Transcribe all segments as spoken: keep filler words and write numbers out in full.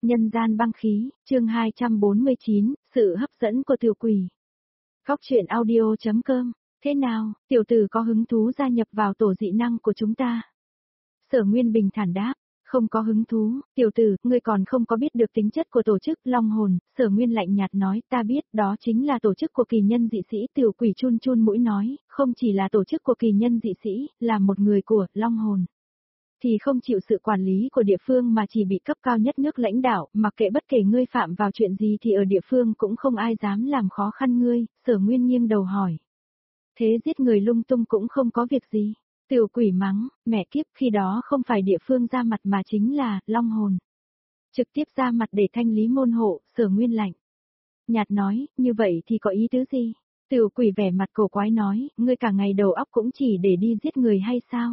Nhân gian băng khí, chương hai trăm bốn mươi chín, sự hấp dẫn của tiểu quỷ. Góc truyện audio chấm com, thế nào, tiểu tử có hứng thú gia nhập vào tổ dị năng của chúng ta? Sở Nguyên bình thản đáp, không có hứng thú, tiểu tử, ngươi còn không có biết được tính chất của tổ chức Long Hồn. Sở Nguyên lạnh nhạt nói, ta biết, đó chính là tổ chức của kỳ nhân dị sĩ. Tiểu quỷ chun chun mũi nói, không chỉ là tổ chức của kỳ nhân dị sĩ, là một người của Long Hồn thì không chịu sự quản lý của địa phương mà chỉ bị cấp cao nhất nước lãnh đạo, mặc kệ bất kể ngươi phạm vào chuyện gì thì ở địa phương cũng không ai dám làm khó khăn ngươi. Sở Nguyên nghiêng đầu hỏi, thế giết người lung tung cũng không có việc gì? Tiểu quỷ mắng, mẹ kiếp, khi đó không phải địa phương ra mặt mà chính là Long Hồn trực tiếp ra mặt để thanh lý môn hộ. Sở Nguyên lạnh nhạt nói, như vậy thì có ý tứ gì? Tiểu quỷ vẻ mặt cổ quái nói, ngươi cả ngày đầu óc cũng chỉ để đi giết người hay sao?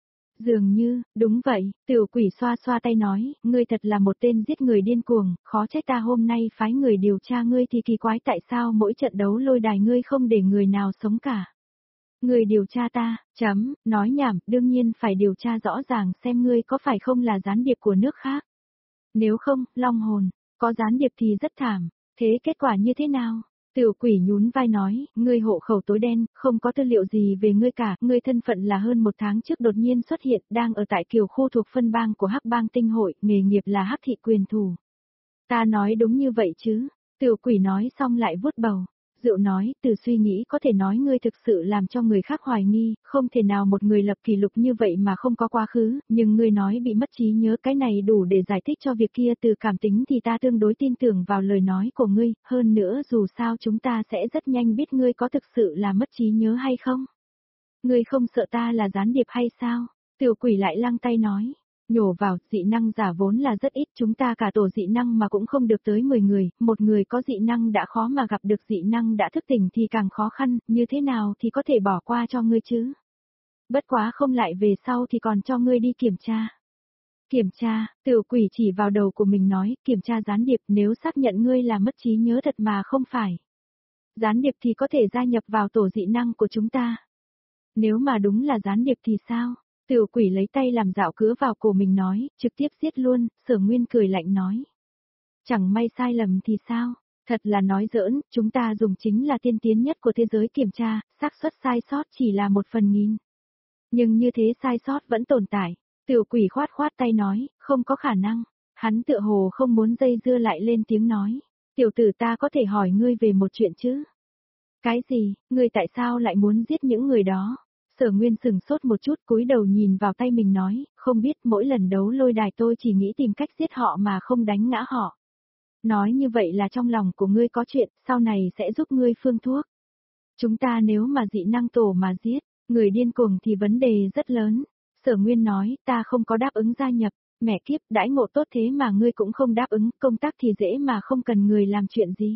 Dường như, đúng vậy. Tiểu quỷ xoa xoa tay nói, ngươi thật là một tên giết người điên cuồng, khó trách ta hôm nay phái người điều tra ngươi thì kỳ quái tại sao mỗi trận đấu lôi đài ngươi không để người nào sống cả. Người điều tra ta, chấm, nói nhảm, đương nhiên phải điều tra rõ ràng xem ngươi có phải không là gián điệp của nước khác. Nếu không, Long Hồn, có gián điệp thì rất thảm, thế kết quả như thế nào? Tiểu quỷ nhún vai nói, ngươi hộ khẩu tối đen, không có tư liệu gì về ngươi cả, ngươi thân phận là hơn một tháng trước đột nhiên xuất hiện, đang ở tại Kiều khu thuộc phân bang của Hắc Bang Tinh Hội, nghề nghiệp là hắc thị quyền thủ. Ta nói đúng như vậy chứ? Tiểu quỷ nói xong lại vuốt bầu. Dịu nói, từ suy nghĩ có thể nói ngươi thực sự làm cho người khác hoài nghi, không thể nào một người lập kỷ lục như vậy mà không có quá khứ, nhưng ngươi nói bị mất trí nhớ, cái này đủ để giải thích cho việc kia. Từ cảm tính thì ta tương đối tin tưởng vào lời nói của ngươi, hơn nữa dù sao chúng ta sẽ rất nhanh biết ngươi có thực sự là mất trí nhớ hay không. Ngươi không sợ ta là gián điệp hay sao? Tiểu quỷ lại lăng tay nói. Nhổ vào, dị năng giả vốn là rất ít, chúng ta cả tổ dị năng mà cũng không được tới mười người, một người có dị năng đã khó mà gặp được dị năng đã thức tỉnh thì càng khó khăn, như thế nào thì có thể bỏ qua cho ngươi chứ? Bất quá không lại về sau thì còn cho ngươi đi kiểm tra. Kiểm tra, tiểu quỷ chỉ vào đầu của mình nói, kiểm tra gián điệp, nếu xác nhận ngươi là mất trí nhớ thật mà không phải gián điệp thì có thể gia nhập vào tổ dị năng của chúng ta. Nếu mà đúng là gián điệp thì sao? Tiểu quỷ lấy tay làm dạo cứa vào cổ mình nói, trực tiếp giết luôn. Sở Nguyên cười lạnh nói, chẳng may sai lầm thì sao? Thật là nói giỡn, chúng ta dùng chính là tiên tiến nhất của thế giới kiểm tra, xác suất sai sót chỉ là một phần nghìn. Nhưng như thế sai sót vẫn tồn tại. Tiểu quỷ khoát khoát tay nói, không có khả năng. Hắn tựa hồ không muốn dây dưa lại lên tiếng nói, tiểu tử ta có thể hỏi ngươi về một chuyện chứ? Cái gì, ngươi tại sao lại muốn giết những người đó? Sở Nguyên sừng sốt một chút, cúi đầu nhìn vào tay mình nói, không biết, mỗi lần đấu lôi đài tôi chỉ nghĩ tìm cách giết họ mà không đánh ngã họ. Nói như vậy là trong lòng của ngươi có chuyện, sau này sẽ giúp ngươi phương thuốc. Chúng ta nếu mà dị năng tổ mà giết người điên cuồng thì vấn đề rất lớn. Sở Nguyên nói, ta không có đáp ứng gia nhập. Mẹ kiếp, đãi ngộ tốt thế mà ngươi cũng không đáp ứng, công tác thì dễ mà không cần người làm chuyện gì.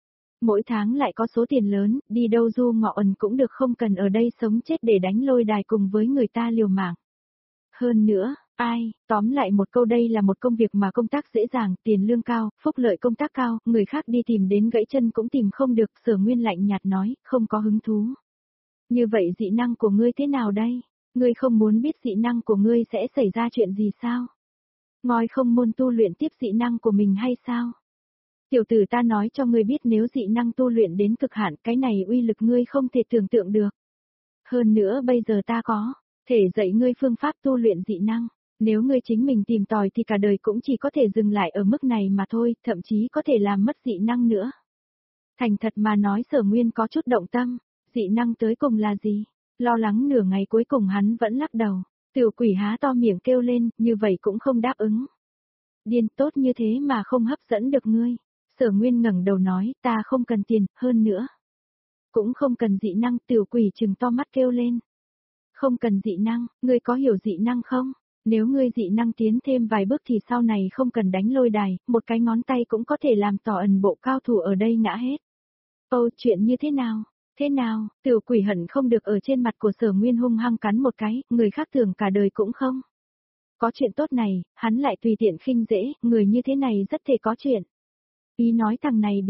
Mỗi tháng lại có số tiền lớn, đi đâu du ngọ ẩn cũng được, không cần ở đây sống chết để đánh lôi đài cùng với người ta liều mạng. Hơn nữa, ai, tóm lại một câu, đây là một công việc mà công tác dễ dàng, tiền lương cao, phúc lợi công tác cao, người khác đi tìm đến gãy chân cũng tìm không được. Sở Nguyên lạnh nhạt nói, không có hứng thú. Như vậy dị năng của ngươi thế nào đây? Ngươi không muốn biết dị năng của ngươi sẽ xảy ra chuyện gì sao? Ngói không muốn tu luyện tiếp dị năng của mình hay sao? Tiểu tử, ta nói cho ngươi biết, nếu dị năng tu luyện đến cực hạn, cái này uy lực ngươi không thể tưởng tượng được. Hơn nữa bây giờ ta có thể dạy ngươi phương pháp tu luyện dị năng. Nếu ngươi chính mình tìm tòi thì cả đời cũng chỉ có thể dừng lại ở mức này mà thôi, thậm chí có thể làm mất dị năng nữa. Thành thật mà nói, Sở Nguyên có chút động tâm. Dị năng tới cùng là gì? Lo lắng nửa ngày cuối cùng hắn vẫn lắc đầu. Tiểu quỷ há to miệng kêu lên, như vậy cũng không đáp ứng. Điên, tốt như thế mà không hấp dẫn được ngươi. Sở Nguyên ngẩng đầu nói, ta không cần tiền, hơn nữa cũng không cần dị năng. Tiểu quỷ trừng to mắt kêu lên, không cần dị năng, ngươi có hiểu dị năng không? Nếu ngươi dị năng tiến thêm vài bước thì sau này không cần đánh lôi đài, một cái ngón tay cũng có thể làm tỏ ẩn bộ cao thủ ở đây ngã hết. Ồ, chuyện như thế nào? Thế nào? Tiểu quỷ hận không được ở trên mặt của Sở Nguyên hung hăng cắn một cái, người khác tưởng cả đời cũng không có chuyện tốt này, hắn lại tùy tiện khinh dễ, người như thế này rất thể có chuyện. Ý nói thằng này bị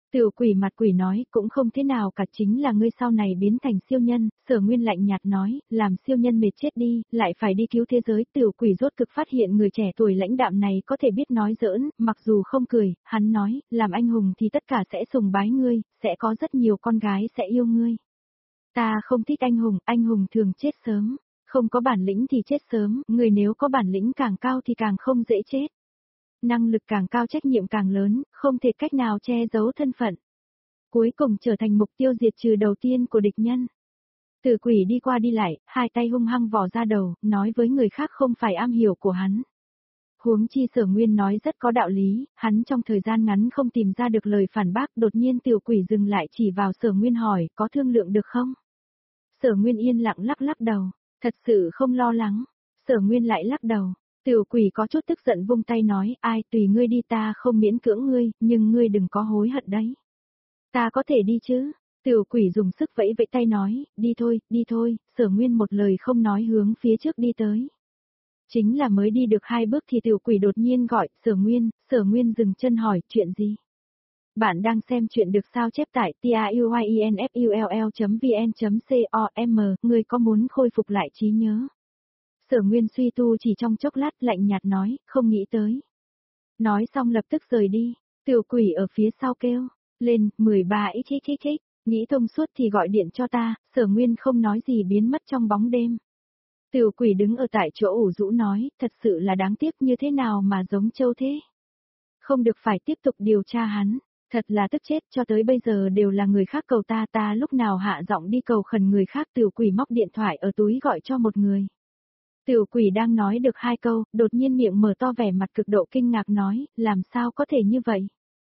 Tiểu quỷ mặt quỷ nói, cũng không thế nào cả, chính là ngươi sau này biến thành siêu nhân. Sở Nguyên lạnh nhạt nói, làm siêu nhân mệt chết đi, lại phải đi cứu thế giới. Tiểu quỷ rốt cực phát hiện người trẻ tuổi lãnh đạm này có thể biết nói giỡn, mặc dù không cười, hắn nói, làm anh hùng thì tất cả sẽ sùng bái ngươi, sẽ có rất nhiều con gái sẽ yêu ngươi. Ta không thích anh hùng, anh hùng thường chết sớm, không có bản lĩnh thì chết sớm, người nếu có bản lĩnh càng cao thì càng không dễ chết. Năng lực càng cao trách nhiệm càng lớn, không thể cách nào che giấu thân phận. Cuối cùng trở thành mục tiêu diệt trừ đầu tiên của địch nhân. Tử quỷ đi qua đi lại, hai tay hung hăng vò ra đầu, nói với người khác không phải am hiểu của hắn. Huống chi Sở Nguyên nói rất có đạo lý, hắn trong thời gian ngắn không tìm ra được lời phản bác, đột nhiên tiểu quỷ dừng lại chỉ vào Sở Nguyên hỏi, có thương lượng được không? Sở Nguyên yên lặng lắc lắc đầu, thật sự không lo lắng. Sở Nguyên lại lắc đầu. Tiểu quỷ có chút tức giận vung tay nói, ai tùy ngươi đi, ta không miễn cưỡng ngươi, nhưng ngươi đừng có hối hận đấy. Ta có thể đi chứ? Tiểu quỷ dùng sức vẫy vẫy tay nói, đi thôi, đi thôi. Sở Nguyên một lời không nói hướng phía trước đi tới. Chính là mới đi được hai bước thì tiểu quỷ đột nhiên gọi, Sở Nguyên. Sở Nguyên dừng chân hỏi, chuyện gì? Bạn đang xem chuyện được sao chép tại tuyinfull chấm vn chấm com, ngươi có muốn khôi phục lại trí nhớ? Sở Nguyên suy tu chỉ trong chốc lát, lạnh nhạt nói, không nghĩ tới. Nói xong lập tức rời đi, tiểu quỷ ở phía sau kêu, lên, mười ba x x x, nghĩ thông suốt thì gọi điện cho ta. Sở Nguyên không nói gì biến mất trong bóng đêm. Tiểu quỷ đứng ở tại chỗ ủ rũ nói, thật sự là đáng tiếc, như thế nào mà giống Châu thế. Không được, phải tiếp tục điều tra hắn, thật là tức chết, cho tới bây giờ đều là người khác cầu ta, ta lúc nào hạ giọng đi cầu khẩn người khác. Tiểu quỷ móc điện thoại ở túi gọi cho một người. Tiểu quỷ đang nói được hai câu, đột nhiên miệng mở to vẻ mặt cực độ kinh ngạc nói, làm sao có thể như vậy?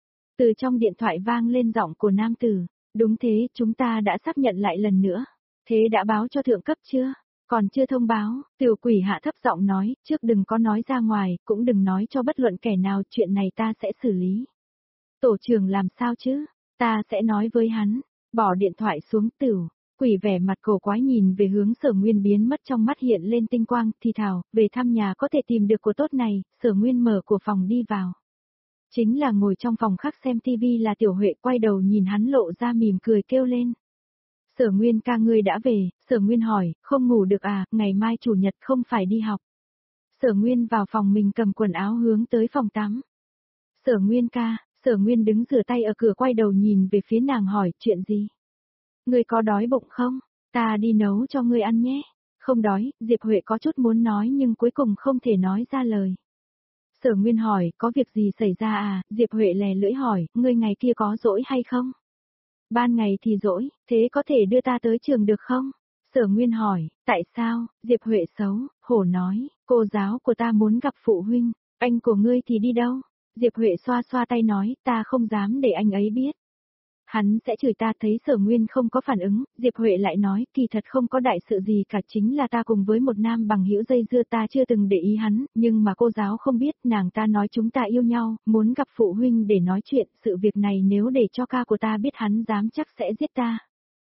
Từ trong điện thoại vang lên giọng của nam tử, đúng thế, chúng ta đã xác nhận lại lần nữa. Thế đã báo cho thượng cấp chưa? Còn chưa thông báo. Tiểu quỷ hạ thấp giọng nói, trước đừng có nói ra ngoài, cũng đừng nói cho bất luận kẻ nào, chuyện này ta sẽ xử lý. Tổ trưởng làm sao chứ? Ta sẽ nói với hắn. Bỏ điện thoại xuống. Tiểu quỷ vẻ mặt cổ quái nhìn về hướng Sở Nguyên, biến mất trong mắt hiện lên tinh quang, thì thào, về thăm nhà có thể tìm được của tốt này. Sở Nguyên mở của phòng đi vào. Chính là ngồi trong phòng khác xem tivi là Tiểu Huệ, quay đầu nhìn hắn lộ ra mỉm cười kêu lên. Sở Nguyên ca, ngươi đã về. Sở Nguyên hỏi, không ngủ được à, ngày mai chủ nhật không phải đi học. Sở Nguyên vào phòng mình cầm quần áo hướng tới phòng tắm. Sở Nguyên ca. Sở Nguyên đứng rửa tay ở cửa, quay đầu nhìn về phía nàng hỏi, chuyện gì? Ngươi có đói bụng không? Ta đi nấu cho ngươi ăn nhé. Không đói. Diệp Huệ có chút muốn nói nhưng cuối cùng không thể nói ra lời. Sở Nguyên hỏi, có việc gì xảy ra à? Diệp Huệ lè lưỡi hỏi, ngươi ngày kia có rỗi hay không? Ban ngày thì rỗi, thế có thể đưa ta tới trường được không? Sở Nguyên hỏi, tại sao? Diệp Huệ xấu hổ nói, cô giáo của ta muốn gặp phụ huynh, anh của ngươi thì đi đâu? Diệp Huệ xoa xoa tay nói, ta không dám để anh ấy biết. Hắn sẽ chửi ta. Thấy Sở Nguyên không có phản ứng, Diệp Huệ lại nói, kỳ thật không có đại sự gì cả, chính là ta cùng với một nam bằng hữu dây dưa, ta chưa từng để ý hắn, nhưng mà cô giáo không biết, nàng ta nói chúng ta yêu nhau, muốn gặp phụ huynh để nói chuyện, sự việc này nếu để cho ca của ta biết hắn dám chắc sẽ giết ta.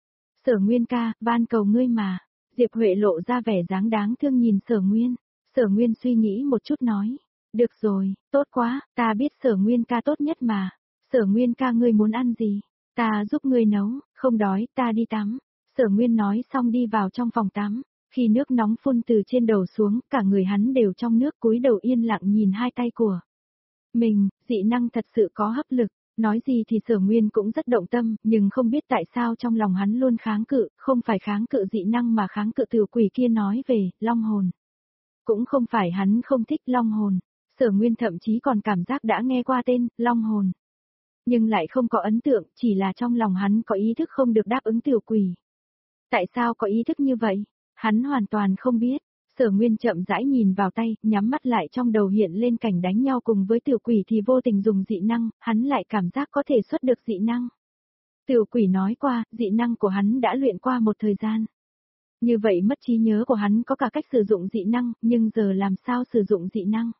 Sở Nguyên ca, van cầu ngươi mà. Diệp Huệ lộ ra vẻ dáng đáng thương nhìn Sở Nguyên. Sở Nguyên suy nghĩ một chút nói, được rồi, tốt quá, ta biết Sở Nguyên ca tốt nhất mà. Sở Nguyên ca, ngươi muốn ăn gì? Ta giúp ngươi nấu, không đói, ta đi tắm. Sở Nguyên nói xong đi vào trong phòng tắm, khi nước nóng phun từ trên đầu xuống, cả người hắn đều trong nước, cúi đầu yên lặng nhìn hai tay của mình. Dị năng thật sự có hấp lực, nói gì thì Sở Nguyên cũng rất động tâm, nhưng không biết tại sao trong lòng hắn luôn kháng cự, không phải kháng cự dị năng mà kháng cự tiểu quỷ kia nói về long hồn. Cũng không phải hắn không thích long hồn, Sở Nguyên thậm chí còn cảm giác đã nghe qua tên long hồn, nhưng lại không có ấn tượng, chỉ là trong lòng hắn có ý thức không được đáp ứng tiểu quỷ. Tại sao có ý thức như vậy? Hắn hoàn toàn không biết. Sở Nguyên chậm rãi nhìn vào tay, nhắm mắt lại, trong đầu hiện lên cảnh đánh nhau cùng với tiểu quỷ thì vô tình dùng dị năng, hắn lại cảm giác có thể xuất được dị năng. Tiểu quỷ nói qua, dị năng của hắn đã luyện qua một thời gian. Như vậy mất trí nhớ của hắn có cả cách sử dụng dị năng, nhưng giờ làm sao sử dụng dị năng?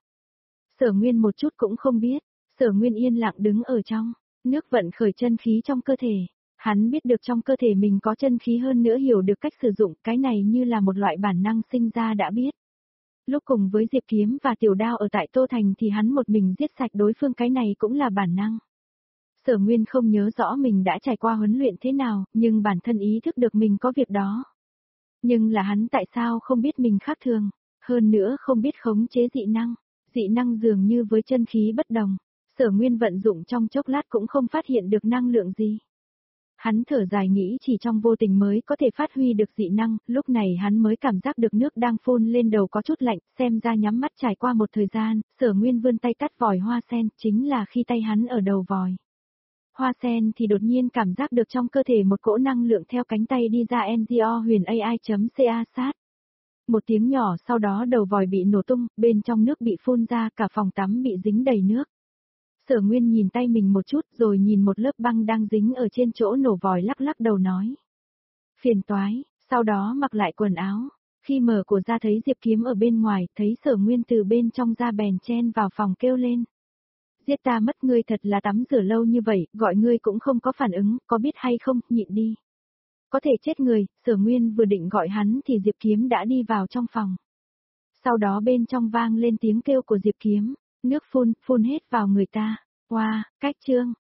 Sở Nguyên một chút cũng không biết. Sở Nguyên yên lặng đứng ở trong nước, vận khởi chân khí trong cơ thể. Hắn biết được trong cơ thể mình có chân khí, hơn nữa hiểu được cách sử dụng, cái này như là một loại bản năng sinh ra đã biết. Lúc cùng với Diệp Kiếm và Tiểu Đao ở tại Tô Thành thì hắn một mình giết sạch đối phương, cái này cũng là bản năng. Sở Nguyên không nhớ rõ mình đã trải qua huấn luyện thế nào, nhưng bản thân ý thức được mình có việc đó. Nhưng là hắn tại sao không biết mình khác thường, hơn nữa không biết khống chế dị năng. Dị năng dường như với chân khí bất đồng. Sở Nguyên vận dụng trong chốc lát cũng không phát hiện được năng lượng gì. Hắn thở dài nghĩ chỉ trong vô tình mới có thể phát huy được dị năng, lúc này hắn mới cảm giác được nước đang phun lên đầu có chút lạnh, xem ra nhắm mắt trải qua một thời gian, Sở Nguyên vươn tay tắt vòi hoa sen, chính là khi tay hắn ở đầu vòi hoa sen thì đột nhiên cảm giác được trong cơ thể một cỗ năng lượng theo cánh tay đi ra en giê o huyền a i.ca sát. Một tiếng nhỏ sau đó đầu vòi bị nổ tung, bên trong nước bị phun ra, cả phòng tắm bị dính đầy nước. Sở Nguyên nhìn tay mình một chút rồi nhìn một lớp băng đang dính ở trên chỗ nổ vòi lắc lắc đầu nói. Phiền toái, sau đó mặc lại quần áo. Khi mở cửa ra thấy Diệp Kiếm ở bên ngoài, thấy Sở Nguyên từ bên trong ra bèn chen vào phòng kêu lên. Giết ta mất, ngươi thật là tắm rửa lâu như vậy, gọi ngươi cũng không có phản ứng, có biết hay không, nhịn đi. Có thể chết người, Sở Nguyên vừa định gọi hắn thì Diệp Kiếm đã đi vào trong phòng. Sau đó bên trong vang lên tiếng kêu của Diệp Kiếm, nước phun, phun hết vào người ta. Wow, cách trương,